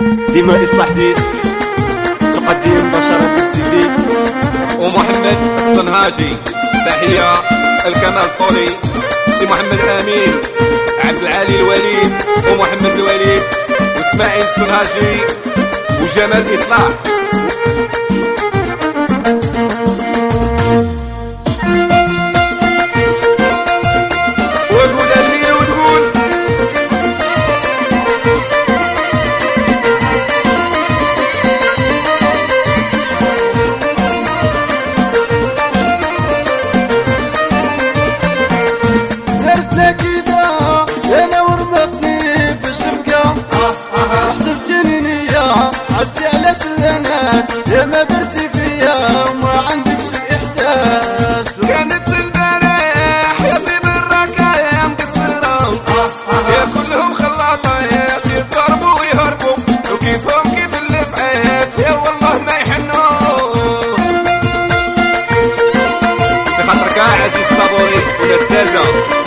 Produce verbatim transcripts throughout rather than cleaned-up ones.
ديما إصلاح ديس تقدم بشرة السيفي ومحمد الصنهاجي. تحية الكمال الطولي، سي محمد الأمين، عبد العالي الوليد ومحمد الوليد واسماعيل الصنهاجي وجمال إصلاح. يا ما درتي فيا وما عندكش الإحساس. كانت البارح يا في براكة يا مقصرة، يا كلهم خلاطات يضربوا ويهربوا وكيفهم كيف اللي فعات يا والله ما يحنوا. في خاطرك عزيز الصبوري والأستاذة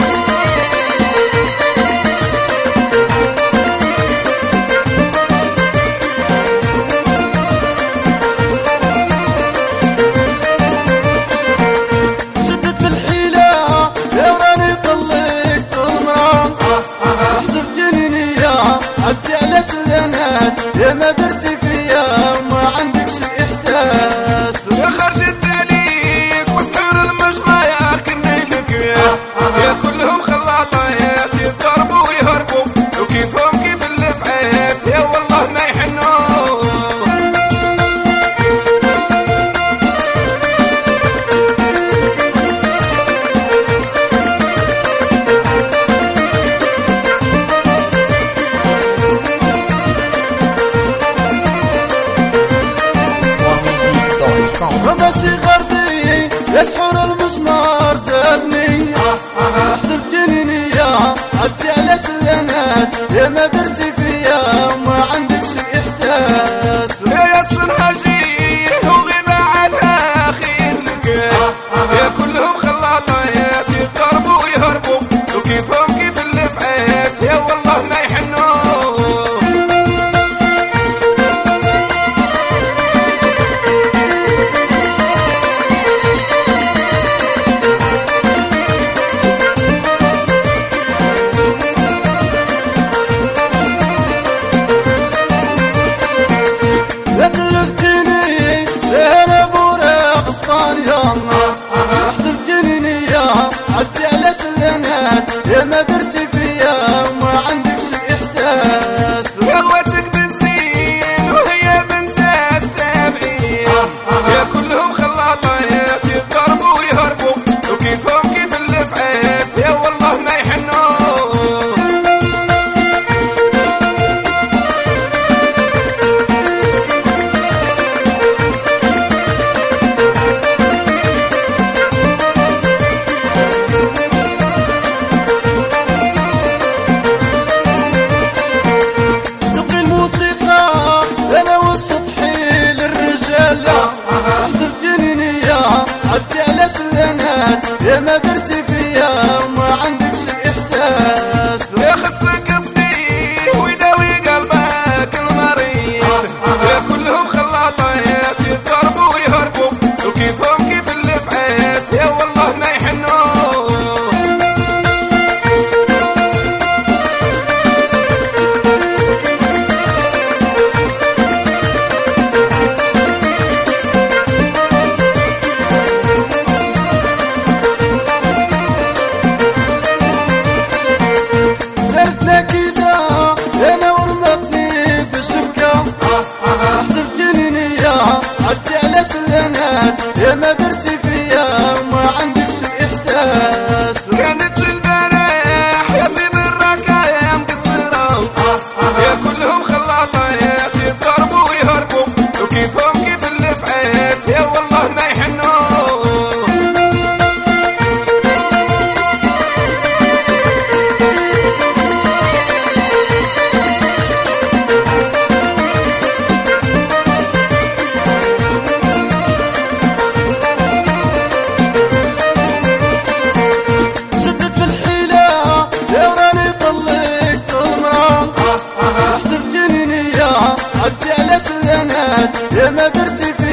يا ما درتي فيا وما عندكش الإحساس. يا خرجت عليك وسحور المجمع يا كنيلك يا كلهم خلاطات يضربوا ويهربوا وكيفهم كيف اللي فعات يا والله ما يحنوا. ماشي غربي يسحر المسمار زادني، حسبتني نية عدتي على شلانات يا ما درتي فيا وما عندكش الإحساس. يا الصنهاجي وغيبة عادها خير لك يا كلهم خلاطات يضربوا ويهربوا وكيفهم كيف اللي فعات يا والله ما يحنوا. على شلنات يا ما درتي